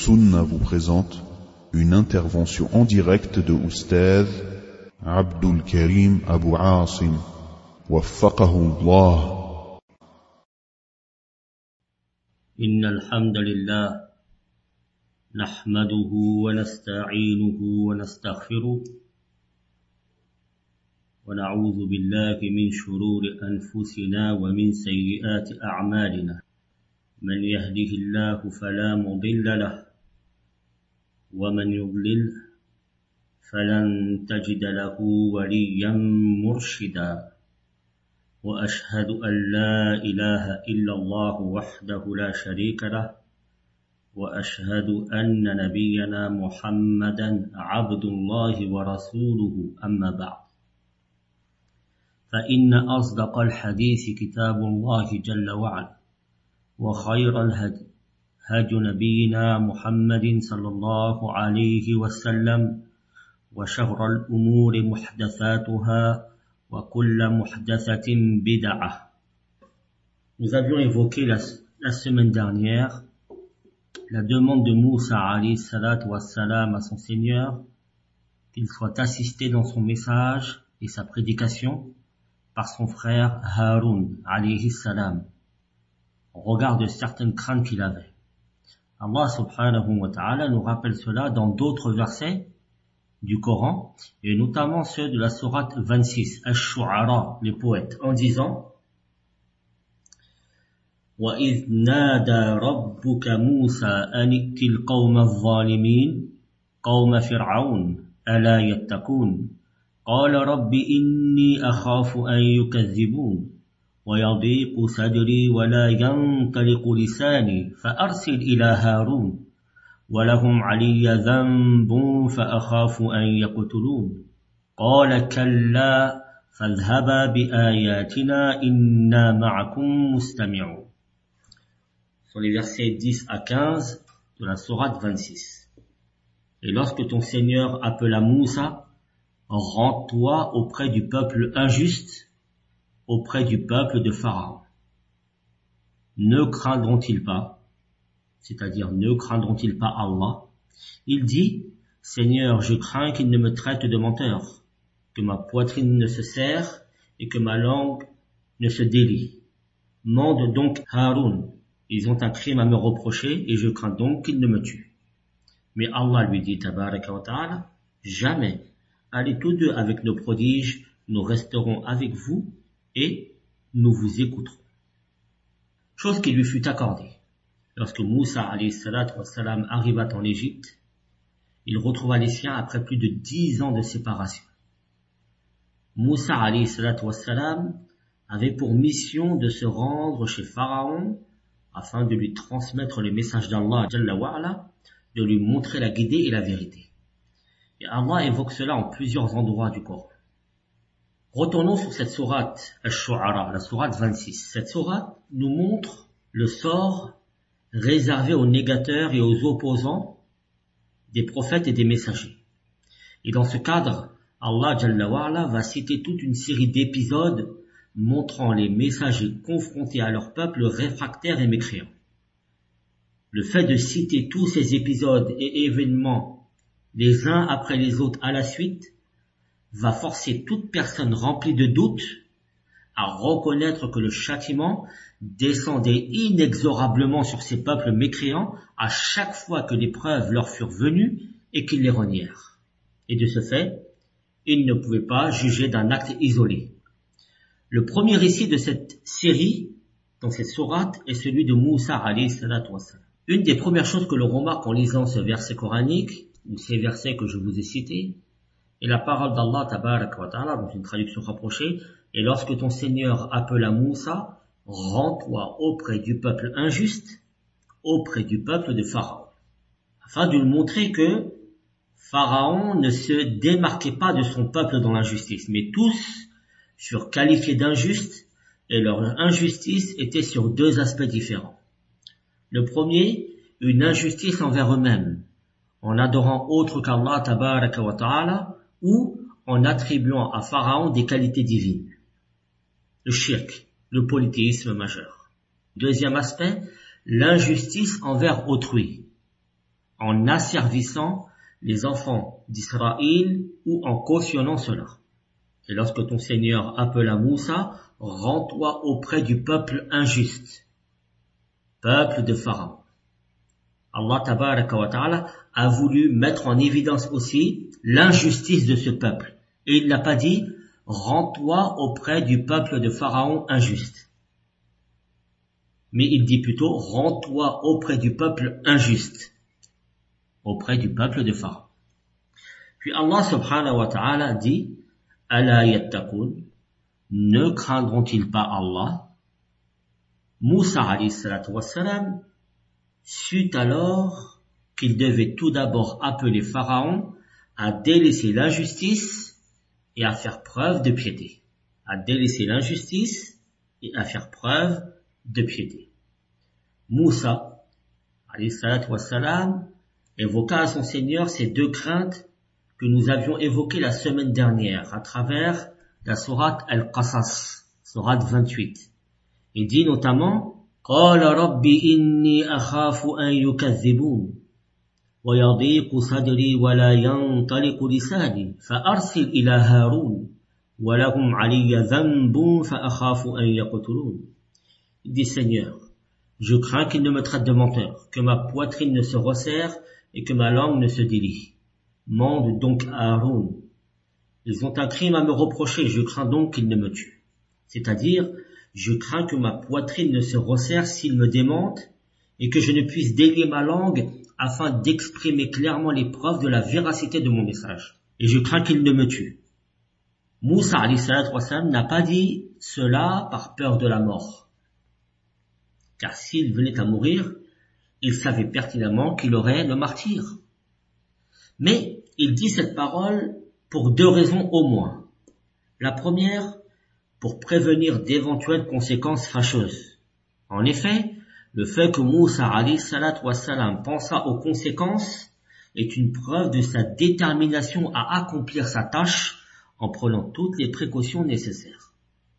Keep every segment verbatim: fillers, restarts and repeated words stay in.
Sunna vous présente une intervention en direct de Oustaz Abdul Karim Abu Asim, waffaqahu Allah. إن الحمد لله نحمده ونستعينه ونستغفره ونعوذ بالله من شرور أنفسنا ومن سيئات أعمالنا من يهده الله فلا مضل له ومن يضلل فلن تجد له وليا مرشدا وأشهد أن لا إله إلا الله وحده لا شريك له وأشهد أن نبينا محمدا عبد الله ورسوله أما بعد فإن أصدق الحديث كتاب الله جل وعلا وخير الهدي هدي نبينا محمد صلى الله عليه وسلم وشر الأمور محدثاتها وكل محدثة بدعة. Nous avions évoqué la, la semaine dernière la demande de Moussa alayhi salatu wassalam à son Seigneur qu'il soit assisté dans son message et sa prédication par son frère Haroun alayhi salam au regard de certaines craintes qu'il avait. Allah subhanahu wa ta'ala nous rappelle cela dans d'autres versets du Coran et notamment ceux de la sourate vingt-six, Ash-Shu'ara, les poètes, en disant وَإِذْ نَادَى رَبُّكَ مُوسَى أَنِ ائْتِ الْقَوْمَ الظَّالِمِينَ قَوْمَ فِرْعَوْنَ أَلَا يَتَّقُونَ قال رب إني أخاف أن يكذبون ويضيق صدري ولا ينطلق لساني فأرسل إلى هارون ولهم علي ذنب فأخاف أن يقتلون قال كلا فاذهبا بآياتنا إنا معكم مستمعون. Sur les versets dix à quinze de la sourate vingt-six. Et lorsque ton Seigneur appela Moussa, rends-toi auprès du peuple injuste, auprès du peuple de Pharaon. Ne craindront-ils pas, c'est-à-dire ne craindront-ils pas Allah? Il dit, Seigneur, je crains qu'il ne me traite de menteur, que ma poitrine ne se serre et que ma langue ne se délie. Mande donc Haroun, ils ont un crime à me reprocher et je crains donc qu'ils ne me tuent. Mais Allah lui dit, tabaraka wa ta'ala, jamais. Allez tous deux avec nos prodiges, nous resterons avec vous et nous vous écouterons. Chose qui lui fut accordée. Lorsque Moussa alayhi salatu wassalam arriva en Égypte, il retrouva les siens après plus de dix ans de séparation. Moussa alayhi salatu wassalam avait pour mission de se rendre chez Pharaon afin de lui transmettre le message d'Allah Jalla wa'ala, de lui montrer la guidée et la vérité. Et Allah évoque cela en plusieurs endroits du Coran. Retournons sur cette sourate Ash-Shu'ara, la sourate vingt-six. Cette sourate nous montre le sort réservé aux négateurs et aux opposants des prophètes et des messagers. Et dans ce cadre, Allah Jalla wa'ala va citer toute une série d'épisodes montrant les messagers confrontés à leur peuple réfractaire et mécréant. Le fait de citer tous ces épisodes et événements les uns après les autres à la suite, va forcer toute personne remplie de doutes à reconnaître que le châtiment descendait inexorablement sur ces peuples mécréants à chaque fois que les preuves leur furent venues et qu'ils les renièrent. Et de ce fait, ils ne pouvaient pas juger d'un acte isolé. Le premier récit de cette série, dans cette sourate, est celui de Moussa alayhi salatu wassalam. Une des premières choses que l'on remarque en lisant ce verset coranique, ou ces versets que je vous ai cités, et la parole d'Allah tabaraka wa ta'ala, dans une traduction rapprochée, et lorsque ton Seigneur appela Moussa, rends-toi auprès du peuple injuste, auprès du peuple de Pharaon, afin de lui montrer que Pharaon ne se démarquait pas de son peuple dans l'injustice, mais tous furent qualifiés d'injustes, et leur injustice était sur deux aspects différents. Le premier, une injustice envers eux-mêmes, en adorant autre qu'Allah tabaraka wa ta'ala, ou en attribuant à Pharaon des qualités divines. Le shirk, le polythéisme majeur. Deuxième aspect, l'injustice envers autrui, en asservissant les enfants d'Israël ou en cautionnant cela. Et lorsque ton Seigneur appela Moussa, rends-toi auprès du peuple injuste, peuple de Pharaon. Allah tabaraka wa ta'ala a voulu mettre en évidence aussi l'injustice de ce peuple. Et il n'a pas dit « rends-toi auprès du peuple de Pharaon injuste ». Mais il dit plutôt « rends-toi auprès du peuple injuste », auprès du peuple de Pharaon. Puis Allah subhanahu wa ta'ala dit « Ala yattaqun » ne craindront-ils pas Allah? Moussa alayhi salatu wassalam sut alors qu'il devait tout d'abord appeler Pharaon à délaisser l'injustice et à faire preuve de piété. À délaisser l'injustice et à faire preuve de piété. Moussa, alayhi salatu wassalam, évoqua à son Seigneur ces deux craintes que nous avions évoquées la semaine dernière à travers la sourate Al-Qasas, sourate vingt-huit. Il dit notamment قال رب إني أخاف أن يكذبون ويضيق صدري ولا ينطلق لساني فأرسل إلى هارون ولهم علي ذنب فأخاف أن يقتلون. Il dit Seigneur, je crains qu'il ne me traite de menteur, que ma poitrine ne se resserre et que ma langue ne se délie. Mande donc à Haroun. Ils ont un crime à me reprocher, je crains donc qu'ils ne me tuent. C'est-à-dire, je crains que ma poitrine ne se resserre s'ils me démentent et que je ne puisse délier ma langue afin d'exprimer clairement les preuves de la véracité de mon message. Et je crains qu'ils ne me tuent. Moussa alayhi salatu wassalam n'a pas dit cela par peur de la mort. Car s'il venait à mourir, il savait pertinemment qu'il aurait le martyre. Mais il dit cette parole pour deux raisons au moins. La première, pour prévenir d'éventuelles conséquences fâcheuses. En effet, le fait que Moussa alayhi salatu wassalam pensa aux conséquences est une preuve de sa détermination à accomplir sa tâche en prenant toutes les précautions nécessaires.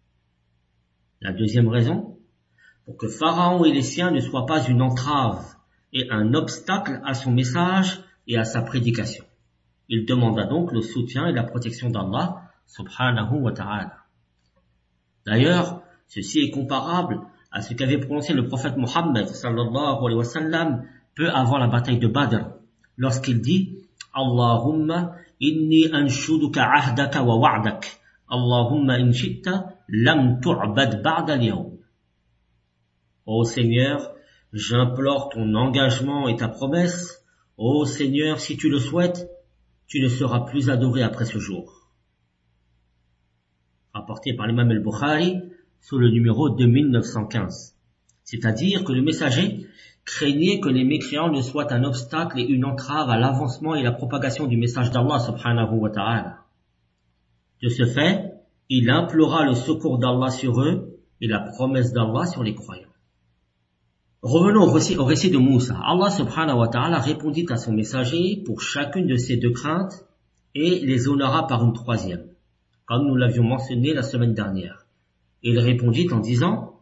La deuxième raison, pour que Pharaon et les siens ne soient pas une entrave et un obstacle à son message et à sa prédication. Il demanda donc le soutien et la protection d'Allah subhanahu wa ta'ala. D'ailleurs, ceci est comparable à ce qu'avait prononcé le prophète Mohammed sallallahu alayhi wa sallam peu avant la bataille de Badr, lorsqu'il dit « Allahumma inni anshuduka ahdaka wa wa'dak, Allahumma in shi'ta lam tu'bad ba'da al-yawm » Ô Seigneur, j'implore ton engagement et ta promesse. Ô Seigneur, si tu le souhaites, tu ne seras plus adoré après ce jour. Rapporté par l'imam al-Bukhari sous le numéro deux mille neuf cent quinze. C'est-à-dire que le messager craignait que les mécréants ne soient un obstacle et une entrave à l'avancement et la propagation du message d'Allah subhanahu wa ta'ala. De ce fait, il implora le secours d'Allah sur eux et la promesse d'Allah sur les croyants. Revenons au récit, au récit de Moussa. Allah subhanahu wa ta'ala répondit à son messager pour chacune de ces deux craintes et les honora par une troisième, comme nous l'avions mentionné la semaine dernière. Il répondit en disant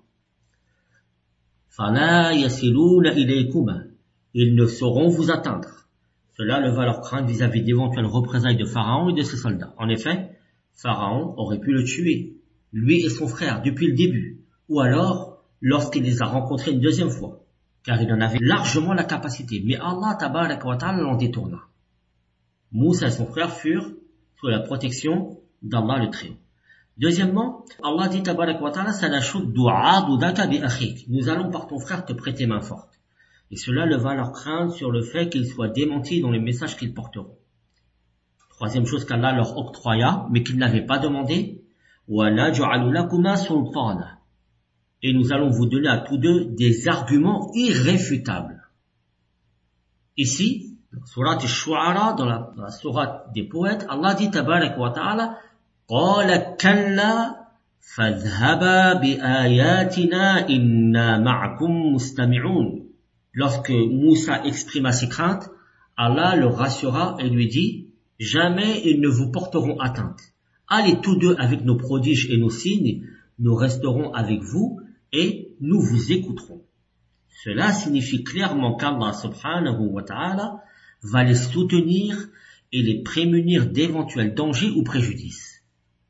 فَلَا يَسِلُونَ إِلَيْكُمَا Ils ne sauront vous atteindre. Cela leva leur crainte vis-à-vis d'éventuelles représailles de Pharaon et de ses soldats. En effet, Pharaon aurait pu le tuer, lui et son frère, depuis le début, ou alors lorsqu'il les a rencontrés une deuxième fois, car il en avait largement la capacité. Mais Allah tabaraka wa ta'ala l'en détourna. Moussa et son frère furent sous la protection d'Allah le Très-Haut. Deuxièmement, Allah dit tabaraka wa ta'ala sanashud du'adudaka bi akhik. Nous allons par ton frère te prêter main forte. Et cela leva leur crainte sur le fait qu'ils soient démentis dans les messages qu'ils porteront. Troisième chose qu'Allah leur octroya, mais qu'ils n'avaient pas demandé, wa naj'alu lakuma sultana. Et nous allons vous donner à tous deux des arguments irréfutables. Ici, dans la sourate Ash-Shu'ara, dans la, dans la sourate des poètes, Allah dit tabarak wa ta'ala qala kalla fadhhaba bi ayatina inna ma'akum mustami'un. Lorsque Moussa exprima ses craintes, Allah le rassura et lui dit jamais ils ne vous porteront atteinte. Allez tous deux avec nos prodiges et nos signes, nous resterons avec vous et nous vous écouterons. Cela signifie clairement qu'Allah subhanahu wa ta'ala va les soutenir et les prémunir d'éventuels dangers ou préjudices.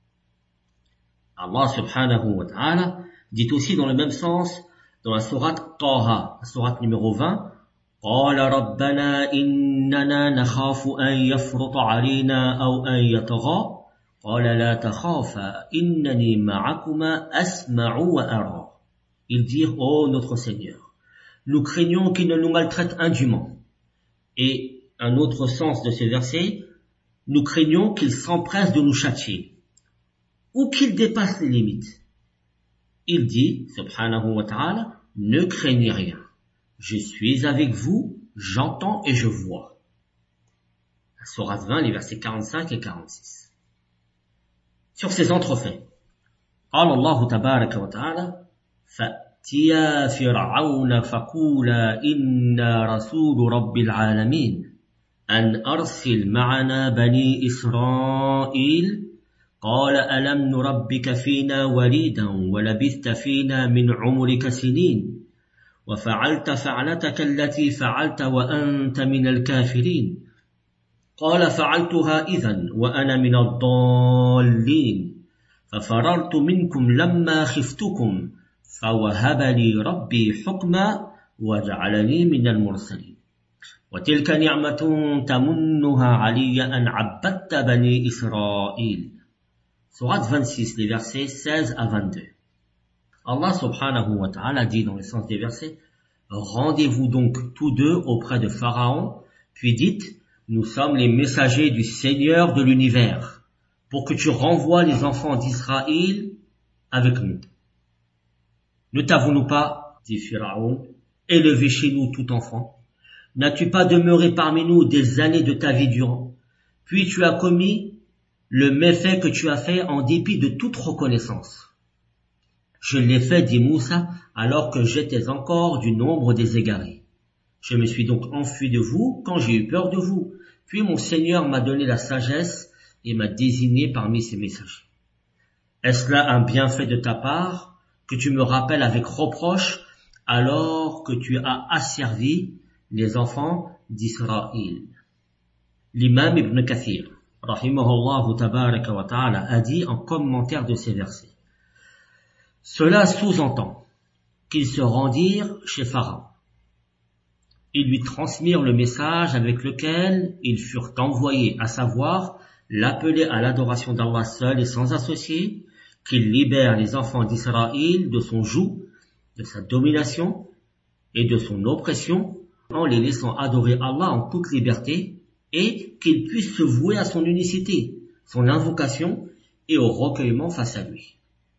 Allah subhanahu wa ta'ala dit aussi dans le même sens dans la sourate Taha, la sourate numéro vingt, قال ربنا إننا نخاف أن يفرط علينا أو أن يطغى قال لا تخافا إنني معكما أسمع وأرى. Ils dirent, ô notre Seigneur, nous craignons qu'il ne nous maltraite indûment. Et un autre sens de ce verset, nous craignons qu'il s'empresse de nous châtier ou qu'il dépasse les limites. Il dit, subhanahu wa ta'ala, ne craignez rien. Je suis avec vous, j'entends et je vois. La sourate vingt, les versets quarante-cinq et quarante-six. Sur ces entrefaits, قال الله تبارك وتعالى فأتيا فرعون فقولا إنا رسول رب العالمين أن أرسل معنا بني إسرائيل قال ألم نربك فينا وليدا ولبثت فينا من عمرك سنين وفعلت فعلتك التي فعلت وأنت من الكافرين قال فعلتها إذن وأنا من الضالين ففررت منكم لما خفتكم فوهب لي ربي حكما وجعلني من المرسلين وتلك نعمة تمنها علي أن عبدت بني إسرائيل. Sourate vingt-six, les versets seize à vingt-deux. Allah subhanahu wa ta'ala dit dans le sens des versets, rendez-vous donc tous deux auprès de Pharaon, puis dites, nous sommes les messagers du Seigneur de l'univers, pour que tu renvoies les enfants d'Israël avec nous. Ne t'avons-nous pas, dit Pharaon, élevé chez nous tout enfant? N'as-tu pas demeuré parmi nous des années de ta vie durant? Puis tu as commis le méfait que tu as fait en dépit de toute reconnaissance. Je l'ai fait, dit Moussa, alors que j'étais encore du nombre des égarés. Je me suis donc enfui de vous quand j'ai eu peur de vous. Puis mon Seigneur m'a donné la sagesse et m'a désigné parmi ses messagers. Est-ce là un bienfait de ta part que tu me rappelles avec reproche alors que tu as asservi les enfants d'Israël? L'imam Ibn Kathir, rahimahullah tabaraka wa ta'ala, a dit en commentaire de ces versets, cela sous-entend qu'ils se rendirent chez Pharaon. Ils lui transmirent le message avec lequel ils furent envoyés, à savoir l'appeler à l'adoration d'Allah seul et sans associé, qu'il libère les enfants d'Israël de son joug, de sa domination et de son oppression, en les laissant adorer Allah en toute liberté, et qu'ils puissent se vouer à son unicité, son invocation et au recueillement face à lui.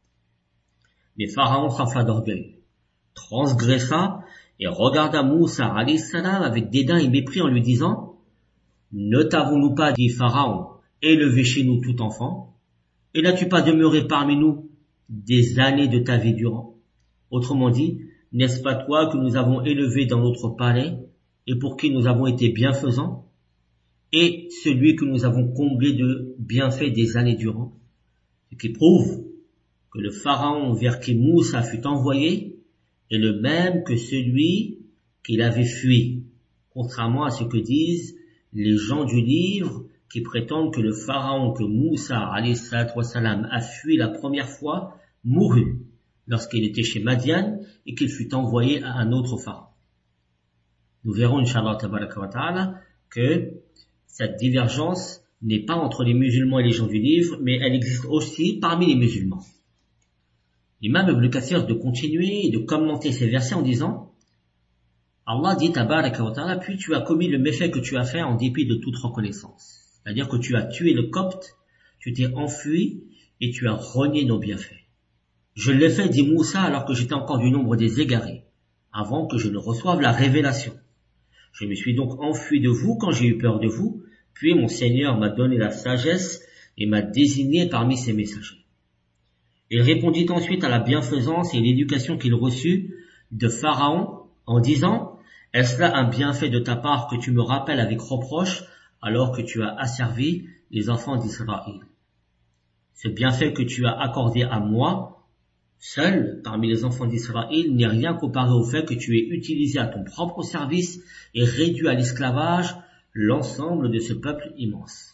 Mais Pharaon s'enfla d'orgueil, transgressa et regarda Moussa alayhi salam avec dédain et mépris en lui disant, ne t'avons-nous pas, dit Pharaon, élevé chez nous tout enfant, et n'as-tu pas demeuré parmi nous des années de ta vie durant? Autrement dit, n'est-ce pas toi que nous avons élevé dans notre palais et pour qui nous avons été bienfaisants, et celui que nous avons comblé de bienfaits des années durant? Ce qui prouve que le Pharaon vers qui Moussa fut envoyé est le même que celui qu'il avait fui, contrairement à ce que disent les gens du livre qui prétendent que le Pharaon que Moussa alayhi salatu wassalam a fui la première fois mourut lorsqu'il était chez Madian et qu'il fut envoyé à un autre Pharaon. Nous verrons, Inch'Allah tabaraka wa ta'ala, que cette divergence n'est pas entre les musulmans et les gens du livre, mais elle existe aussi parmi les musulmans. L'imam Ibn Kathir de continuer et de commenter ces versets en disant, Allah dit tabaraka wa ta'ala, puis tu as commis le méfait que tu as fait en dépit de toute reconnaissance. C'est-à-dire que tu as tué le Copte, tu t'es enfui et tu as renié nos bienfaits. Je l'ai fait, dit Moussa, alors que j'étais encore du nombre des égarés, avant que je ne reçoive la révélation. Je me suis donc enfui de vous quand j'ai eu peur de vous, puis mon Seigneur m'a donné la sagesse et m'a désigné parmi ses messagers. Il répondit ensuite à la bienfaisance et l'éducation qu'il reçut de Pharaon en disant, est-ce là un bienfait de ta part que tu me rappelles avec reproche alors que tu as asservi les enfants d'Israël? Ce bienfait que tu as accordé à moi, seul parmi les enfants d'Israël, n'est rien comparé au fait que tu aies utilisé à ton propre service et réduit à l'esclavage l'ensemble de ce peuple immense.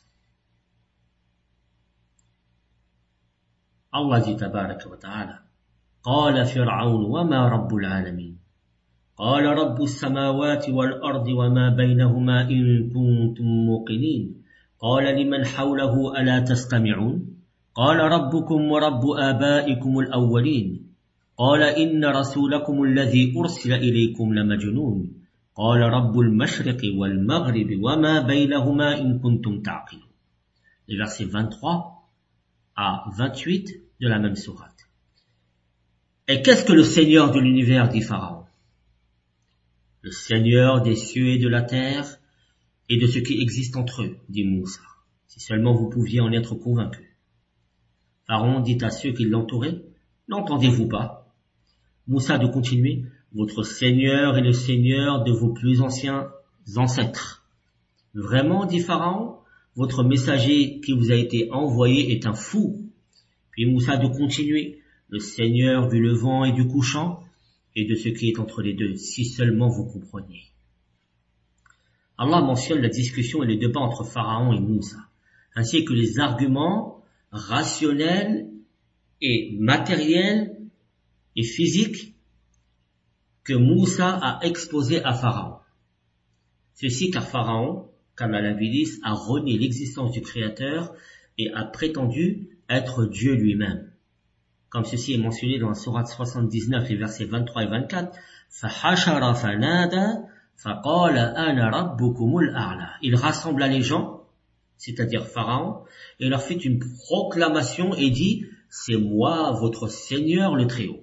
Allah dit tabaraka wa ta'ala قال فرعون وما رب العالمين قال رب السماوات والأرض وما بينهما إن كنتم موقنين قال لمن حوله ألا تستمعون قال ربكم ورب آبائكم الأولين قال إن رسولكم الذي أرسل إليكم لمجنون قال رب المشرق والمغرب وما بينهما إن كنتم تعقلون. Les versets vingt-trois à vingt-huit de la même sourate. Et qu'est-ce que le Seigneur de l'univers, dit Pharaon? Le Seigneur des cieux et de la terre et de ce qui existe entre eux, dit Moussa. Si seulement vous pouviez en être convaincus. Pharaon dit à ceux qui l'entouraient, n'entendez-vous pas? Moussa de continuer, votre Seigneur est le Seigneur de vos plus anciens ancêtres. Vraiment, dit Pharaon, votre messager qui vous a été envoyé est un fou. Puis Moussa de continuer, le Seigneur du levant et du couchant, et de ce qui est entre les deux, si seulement vous compreniez. Allah mentionne la discussion et le débat entre Pharaon et Moussa, ainsi que les arguments rationnels et matériels et physiques que Moussa a exposés à Pharaon. Ceci car Pharaon, comme la Lavilis, a renié l'existence du Créateur et a prétendu être Dieu lui-même. Comme ceci est mentionné dans la sourate soixante-dix-neuf, les versets vingt-trois et vingt-quatre, فَحَشَرَ فَنَادَى فَقَالَ أَنَا رَبُّكُمُ الْأَعْلَى. Il rassembla les gens, c'est-à-dire Pharaon, et leur fit une proclamation et dit, c'est moi, votre Seigneur le Très-Haut.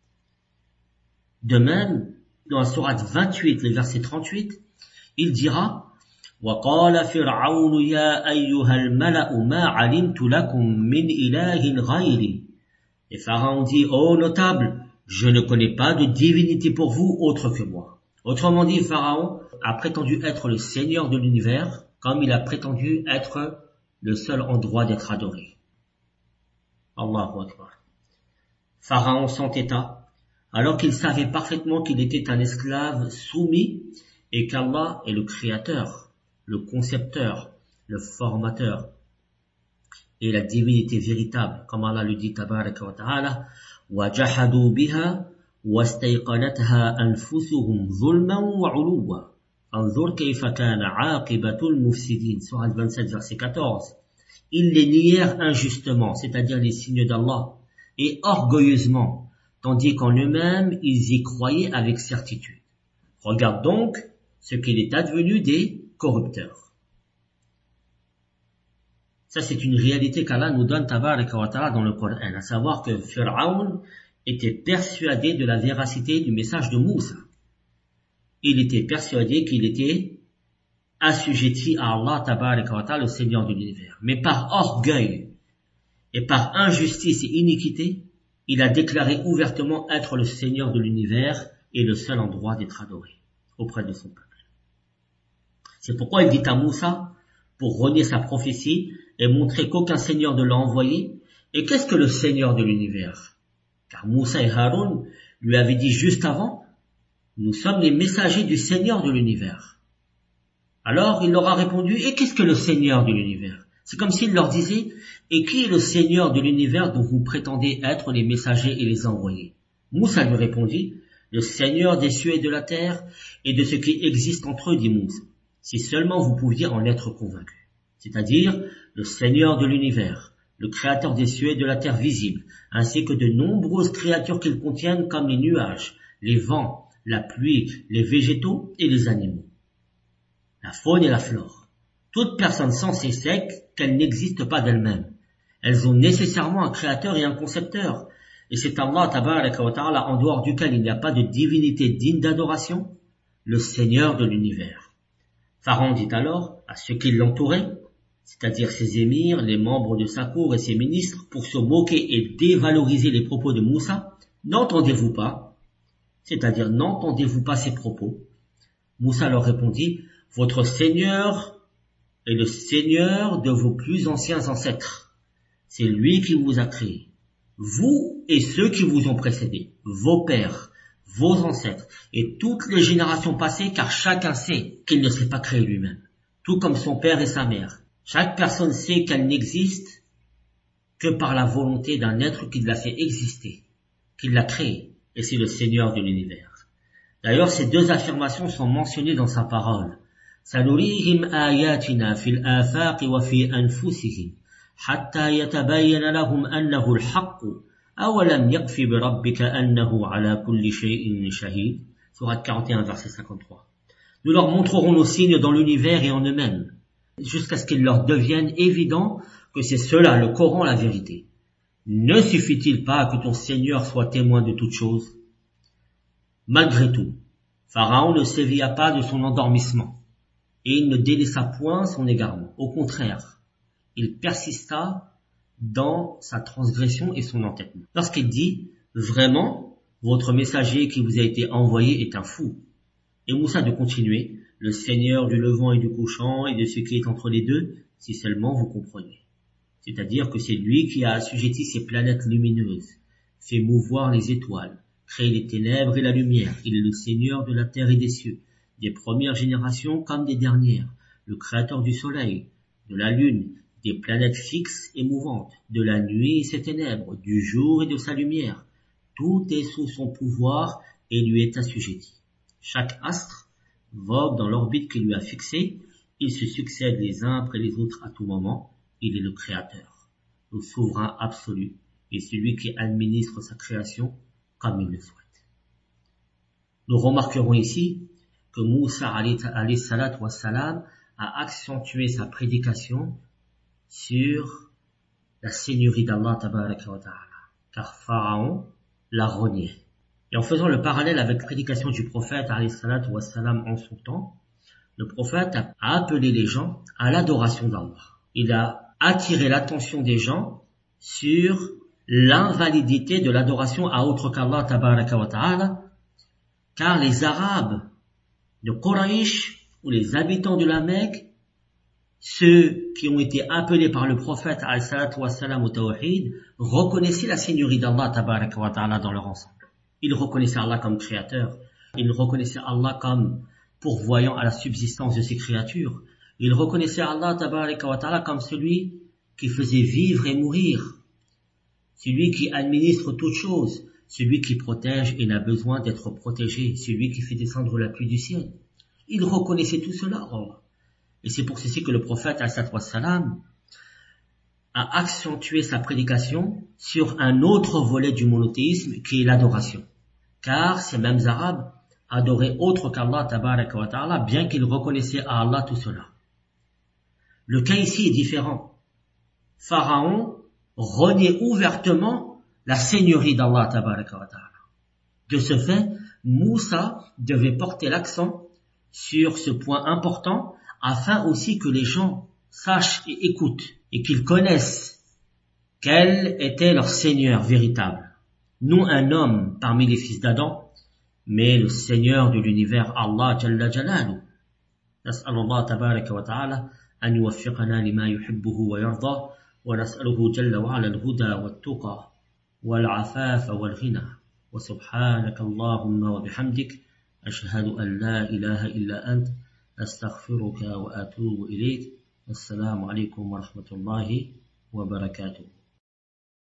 De même, dans la sourate vingt-huit, les versets trente-huit, il dira, وَقَالَ فِرْعَوْنُ يَا أَيُّهَا الْمَلَأُ مَا عَلِمْتُ لَكُمْ مِنْ إِلَهٍ غَيْرِي. Et Pharaon dit, ô notable, je ne connais pas de divinité pour vous autre que moi. Autrement dit, Pharaon a prétendu être le Seigneur de l'univers, comme il a prétendu être le seul en droit d'être adoré. Allahu Akbar. Pharaon s'entêta, alors qu'il savait parfaitement qu'il était un esclave soumis et qu'Allah est le créateur, le concepteur, le formateur et la divinité véritable, comme Allah le dit tabaraka wa ta'ala, وَجَحَدُوا بِهَا وَاسْتَيْقَنَتْهَا أَنفُسُهُمْ ظُلْمًا وَعُلُوًّا انظُرْ كَيْفَ كَانَ عَاقِبَةُ الْمُفْسِدِينَ. Sourate vingt-sept, verset quatorze. Ils les nièrent injustement, c'est-à-dire les signes d'Allah, et orgueilleusement, tandis qu'en eux-mêmes, ils y croyaient avec certitude. Regarde donc ce qu'il est advenu des corrupteurs. Ça, c'est une réalité qu'Allah nous donne tabaraka wa ta'ala dans le Coran, à savoir que Pharaon était persuadé de la véracité du message de Moussa. Il était persuadé qu'il était assujetti à Allah tabaraka wa ta'ala, le Seigneur de l'univers. Mais par orgueil et par injustice et iniquité, il a déclaré ouvertement être le Seigneur de l'univers et le seul en droit d'être adoré auprès de son peuple. C'est pourquoi il dit à Moussa, pour renier sa prophétie et montrer qu'aucun Seigneur ne l'a envoyé. Et qu'est-ce que le Seigneur de l'univers? Car Moussa et Haroun lui avaient dit juste avant, nous sommes les messagers du Seigneur de l'univers. Alors il leur a répondu, et qu'est-ce que le Seigneur de l'univers? C'est comme s'il leur disait, et qui est le Seigneur de l'univers dont vous prétendez être les messagers et les envoyés? Moussa lui répondit, le Seigneur des cieux et de la terre et de ce qui existe entre eux, dit Moussa. Si seulement vous pouviez en être convaincus. C'est-à-dire le Seigneur de l'univers, le Créateur des cieux et de la terre visible, ainsi que de nombreuses créatures qu'ils contiennent comme les nuages, les vents, la pluie, les végétaux et les animaux. La faune et la flore. Toute personne sensée sait qu'elles n'existent pas d'elles-mêmes. Elles ont nécessairement un créateur et un concepteur. Et c'est Allah tabaraka wa ta'ala en dehors duquel il n'y a pas de divinité digne d'adoration, le Seigneur de l'univers. Pharaon dit alors à ceux qui l'entouraient, c'est-à-dire ses émirs, les membres de sa cour et ses ministres, pour se moquer et dévaloriser les propos de Moussa, n'entendez-vous pas? C'est-à-dire, n'entendez-vous pas ces propos? Moussa leur répondit, votre Seigneur est le Seigneur de vos plus anciens ancêtres. C'est lui qui vous a créé. Vous et ceux qui vous ont précédés, vos pères, vos ancêtres et toutes les générations passées, car chacun sait qu'il ne s'est pas créé lui-même. tout comme son père et sa mère. Chaque personne sait qu'elle n'existe que par la volonté d'un être qui l'a fait exister, qui l'a créé, et c'est le Seigneur de l'univers. D'ailleurs, ces deux affirmations sont mentionnées dans sa parole. سَنُرِيهِمْ آيَاتِنَا فِي الْآفَاقِ وَفِي أَنفُسِهِمْ حَتَّى يَتَبَيَّنَ لَهُمْ أَنَّهُ الْحَقُّ أَوَلَمْ يَكْفِ بِرَبِّكَ أَنَّهُ عَلَى كُلِّ شَيْءٍ شَهِيدٌ. Sourate quarante et un, verset cinquante-trois. Nous leur montrerons nos signes dans l'univers et en eux-mêmes, jusqu'à ce qu'il leur devienne évident que c'est cela, le Coran, la vérité. Ne suffit-il pas que ton Seigneur soit témoin de toutes choses? Malgré tout, Pharaon ne s'éveilla pas de son endormissement, et il ne délaissa point son égarement. Au contraire, il persista dans sa transgression et son entêtement. Lorsqu'il dit « Vraiment, votre messager qui vous a été envoyé est un fou », et Moussa de continuer « Le Seigneur du levant et du couchant et de ce qui est entre les deux, si seulement vous compreniez. » C'est-à-dire que c'est lui qui a assujetti ces planètes lumineuses, fait mouvoir les étoiles, créé les ténèbres et la lumière. Il est le Seigneur de la terre et des cieux, des premières générations comme des dernières, le créateur du soleil, de la lune, des planètes fixes et mouvantes, de la nuit et ses ténèbres, du jour et de sa lumière. Tout est sous son pouvoir et lui est assujetti. Chaque astre vogue dans l'orbite qu'il lui a fixée. Ils se succèdent les uns après les autres à tout moment. Il est le créateur, le souverain absolu, et celui qui administre sa création comme il le souhaite. Nous remarquerons ici que Moussa alayhi salatu wassalam a accentué sa prédication sur la seigneurie d'Allah tabaraka wa ta'ala, car Pharaon l'a renié. Et en faisant le parallèle avec la prédication du prophète alayhi salatu wassalam en son temps, le prophète a appelé les gens à l'adoration d'Allah. Il a attiré l'attention des gens sur l'invalidité de l'adoration à autre qu'Allah tabaraka wa ta'ala, car les Arabes de Quraysh ou les habitants de la Mecque, ceux qui ont été appelés par le prophète alayhi salatu wassalam au tawhid, reconnaissaient la seigneurie d'Allah tabaraka wa ta'ala dans leur ensemble. Ils reconnaissaient Allah comme créateur, ils reconnaissaient Allah comme pourvoyant à la subsistance de ses créatures, ils reconnaissaient Allah tabaraka wa ta'ala comme celui qui faisait vivre et mourir, celui qui administre toutes choses, celui qui protège et n'a besoin d'être protégé, celui qui fait descendre la pluie du ciel. Il reconnaissait tout cela. Oh. Et c'est pour ceci que le prophète alayhi wassalam a accentué sa prédication sur un autre volet du monothéisme qui est l'adoration. Car ces mêmes Arabes adoraient autre qu'Allah tabaraka wa ta'ala, bien qu'ils reconnaissaient à Allah tout cela. Le cas ici est différent. Pharaon reniait ouvertement la seigneurie d'Allah tabaraka wa ta'ala. De ce fait, Moussa devait porter l'accent sur ce point important afin aussi que les gens sachent et écoutent et qu'ils connaissent quel était leur Seigneur véritable. Non un homme parmi les fils d'Adam, mais le Seigneur de l'univers Allah Jalla Jalaluhu. نسأل الله تبارك وتعالى أن يوفقنا لما يحبه ويرضى ونسأله جل وعلا الهدى والتقى والعفاف والغنى وسبحانك اللهم وبحمدك أشهد أن لا إله إلا أنت أستغفرك وأتوب إليك. السلام عليكم ورحمة الله وبركاته.